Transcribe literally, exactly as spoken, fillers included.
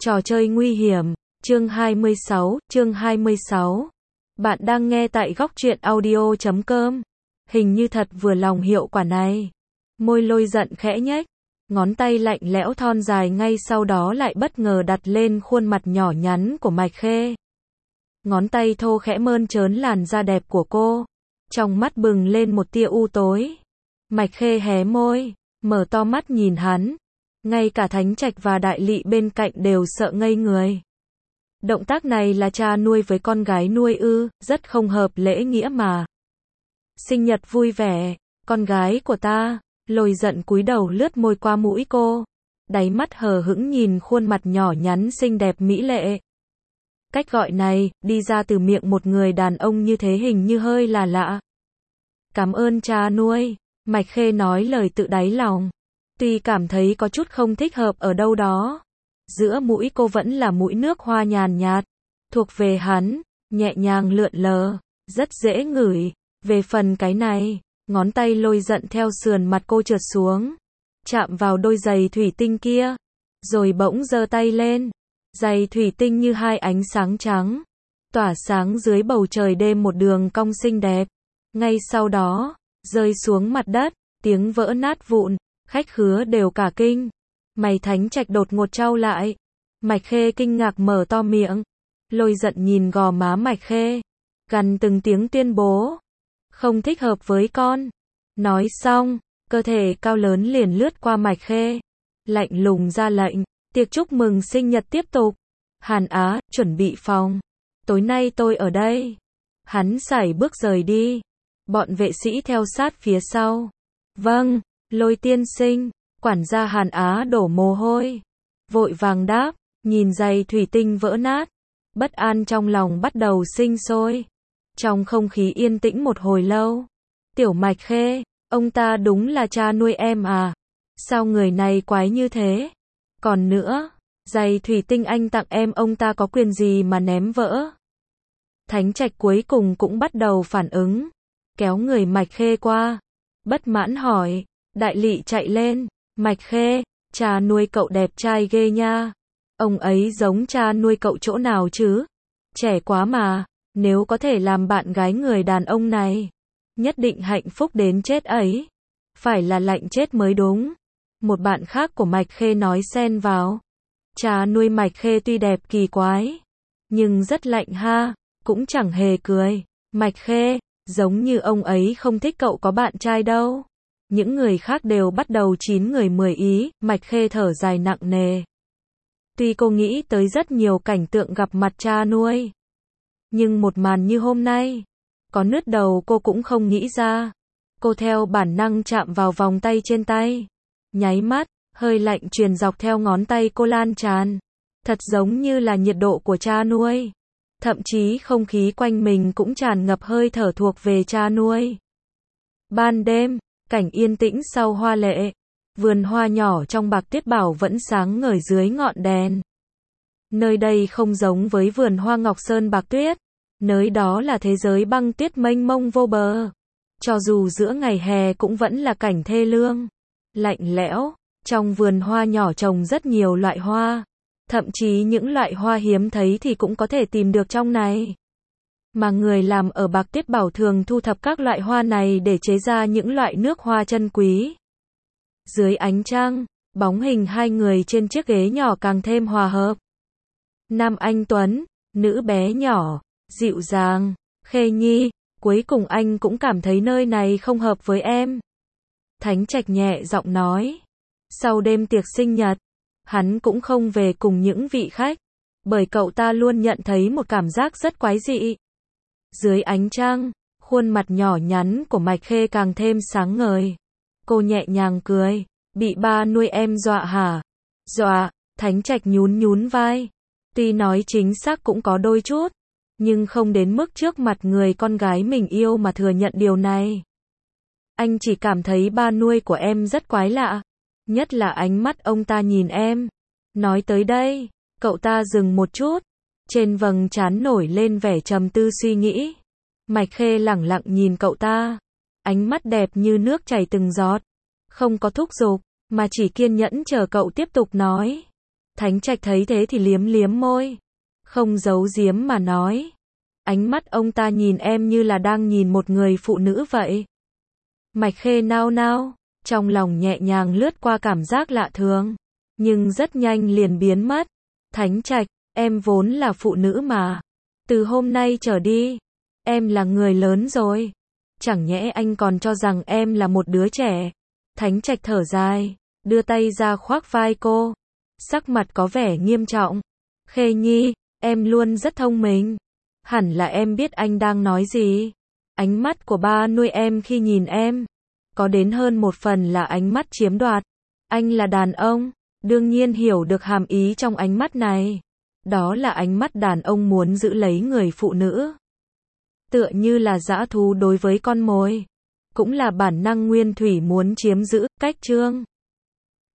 Trò chơi nguy hiểm, chương hai mươi sáu, chương hai mươi sáu. Bạn đang nghe tại góc truyện audio chấm com. Hình như thật vừa lòng hiệu quả này. Môi Lôi Giận khẽ nhếch, ngón tay lạnh lẽo thon dài ngay sau đó lại bất ngờ đặt lên khuôn mặt nhỏ nhắn của Mạch Khê. Ngón tay thô khẽ mơn trớn làn da đẹp của cô. Trong mắt bừng lên một tia u tối. Mạch Khê hé môi, mở to mắt nhìn hắn. Ngay cả Thánh Trạch và Đại Lị bên cạnh đều sợ ngây người. Động tác này là cha nuôi với con gái nuôi ư, rất không hợp lễ nghĩa mà. Sinh nhật vui vẻ, con gái của ta. Lôi Giận cúi đầu lướt môi qua mũi cô. Đáy mắt hờ hững nhìn khuôn mặt nhỏ nhắn xinh đẹp mỹ lệ. Cách gọi này, đi ra từ miệng một người đàn ông như thế hình như hơi là lạ. Cảm ơn cha nuôi, Mạch Khê nói lời tự đáy lòng. Tuy cảm thấy có chút không thích hợp ở đâu đó. Giữa mũi cô vẫn là mũi nước hoa nhàn nhạt, thuộc về hắn, nhẹ nhàng lượn lờ, rất dễ ngửi. Về phần cái này, ngón tay Lôi Giận theo sườn mặt cô trượt xuống, chạm vào đôi giày thủy tinh kia, rồi bỗng giơ tay lên. Giày thủy tinh như hai ánh sáng trắng, tỏa sáng dưới bầu trời đêm một đường cong xinh đẹp. Ngay sau đó, rơi xuống mặt đất, tiếng vỡ nát vụn, khách khứa đều cả kinh. Mày Thánh Trạch đột ngột trao lại. Mạch Khê kinh ngạc mở to miệng. Lôi Giận nhìn gò má Mạch Khê, gằn từng tiếng tuyên bố. Không thích hợp với con. Nói xong, cơ thể cao lớn liền lướt qua Mạch Khê. Lạnh lùng ra lệnh, tiệc chúc mừng sinh nhật tiếp tục. Hàn Á, chuẩn bị phòng. Tối nay tôi ở đây. Hắn sải bước rời đi. Bọn vệ sĩ theo sát phía sau. Vâng, Lôi tiên sinh. Quản gia Hàn Á đổ mồ hôi. Vội vàng đáp, nhìn giày thủy tinh vỡ nát. Bất an trong lòng bắt đầu sinh sôi. Trong không khí yên tĩnh một hồi lâu. Tiểu Mạch Khê, ông ta đúng là cha nuôi em à? Sao người này quái như thế? Còn nữa, giày thủy tinh anh tặng em ông ta có quyền gì mà ném vỡ? Thánh Trạch cuối cùng cũng bắt đầu phản ứng. Kéo người Mạch Khê qua. Bất mãn hỏi. Đại Lị chạy lên. Mạch Khê, cha nuôi cậu đẹp trai ghê nha. Ông ấy giống cha nuôi cậu chỗ nào chứ? Trẻ quá mà, nếu có thể làm bạn gái người đàn ông này, nhất định hạnh phúc đến chết ấy. Phải là lạnh chết mới đúng. Một bạn khác của Mạch Khê nói xen vào. Cha nuôi Mạch Khê tuy đẹp kỳ quái, nhưng rất lạnh ha, cũng chẳng hề cười. Mạch Khê, giống như ông ấy không thích cậu có bạn trai đâu. Những người khác đều bắt đầu chín người mười ý, Mạch Khê thở dài nặng nề. Tuy cô nghĩ tới rất nhiều cảnh tượng gặp mặt cha nuôi, nhưng một màn như hôm nay, có nứt đầu cô cũng không nghĩ ra. Cô theo bản năng chạm vào vòng tay trên tay. Nháy mắt, hơi lạnh truyền dọc theo ngón tay cô lan tràn. Thật giống như là nhiệt độ của cha nuôi. Thậm chí không khí quanh mình cũng tràn ngập hơi thở thuộc về cha nuôi. Ban đêm, cảnh yên tĩnh sau hoa lệ. Vườn hoa nhỏ trong Bạc Tuyết Bảo vẫn sáng ngời dưới ngọn đèn. Nơi đây không giống với vườn hoa Ngọc Sơn Bạc Tuyết. Nơi đó là thế giới băng tuyết mênh mông vô bờ. Cho dù giữa ngày hè cũng vẫn là cảnh thê lương, lạnh lẽo. Trong vườn hoa nhỏ trồng rất nhiều loại hoa. Thậm chí những loại hoa hiếm thấy thì cũng có thể tìm được trong này. Mà người làm ở Bạc Tuyết Bảo thường thu thập các loại hoa này để chế ra những loại nước hoa chân quý. Dưới ánh trăng, bóng hình hai người trên chiếc ghế nhỏ càng thêm hòa hợp. Nam anh tuấn, nữ bé nhỏ, dịu dàng. Khê Nhi, cuối cùng anh cũng cảm thấy nơi này không hợp với em. Thánh Trạch nhẹ giọng nói. Sau đêm tiệc sinh nhật, hắn cũng không về cùng những vị khách, bởi cậu ta luôn nhận thấy một cảm giác rất quái dị. Dưới ánh trăng, khuôn mặt nhỏ nhắn của Mạch Khê càng thêm sáng ngời. Cô nhẹ nhàng cười. Bị ba nuôi em dọa hả? Dọa, Thánh Trạch nhún nhún vai. Tuy nói chính xác cũng có đôi chút, nhưng không đến mức trước mặt người con gái mình yêu mà thừa nhận điều này. Anh chỉ cảm thấy ba nuôi của em rất quái lạ. Nhất là ánh mắt ông ta nhìn em. Nói tới đây, cậu ta dừng một chút. Trên vầng trán nổi lên vẻ trầm tư suy nghĩ. Mạch Khê lẳng lặng nhìn cậu ta. Ánh mắt đẹp như nước chảy từng giọt. Không có thúc giục, mà chỉ kiên nhẫn chờ cậu tiếp tục nói. Thánh Trạch thấy thế thì liếm liếm môi, không giấu giếm mà nói. Ánh mắt ông ta nhìn em như là đang nhìn một người phụ nữ vậy. Mạch Khê nao nao, trong lòng nhẹ nhàng lướt qua cảm giác lạ thường, nhưng rất nhanh liền biến mất. Thánh Trạch, em vốn là phụ nữ mà. Từ hôm nay trở đi, em là người lớn rồi. Chẳng nhẽ anh còn cho rằng em là một đứa trẻ. Thánh Trạch thở dài, đưa tay ra khoác vai cô, sắc mặt có vẻ nghiêm trọng. Khê Nhi, em luôn rất thông minh. Hẳn là em biết anh đang nói gì. Ánh mắt của ba nuôi em khi nhìn em, có đến hơn một phần là ánh mắt chiếm đoạt. Anh là đàn ông, đương nhiên hiểu được hàm ý trong ánh mắt này. Đó là ánh mắt đàn ông muốn giữ lấy người phụ nữ. Tựa như là dã thú đối với con mồi. Cũng là bản năng nguyên thủy muốn chiếm giữ. Cách chương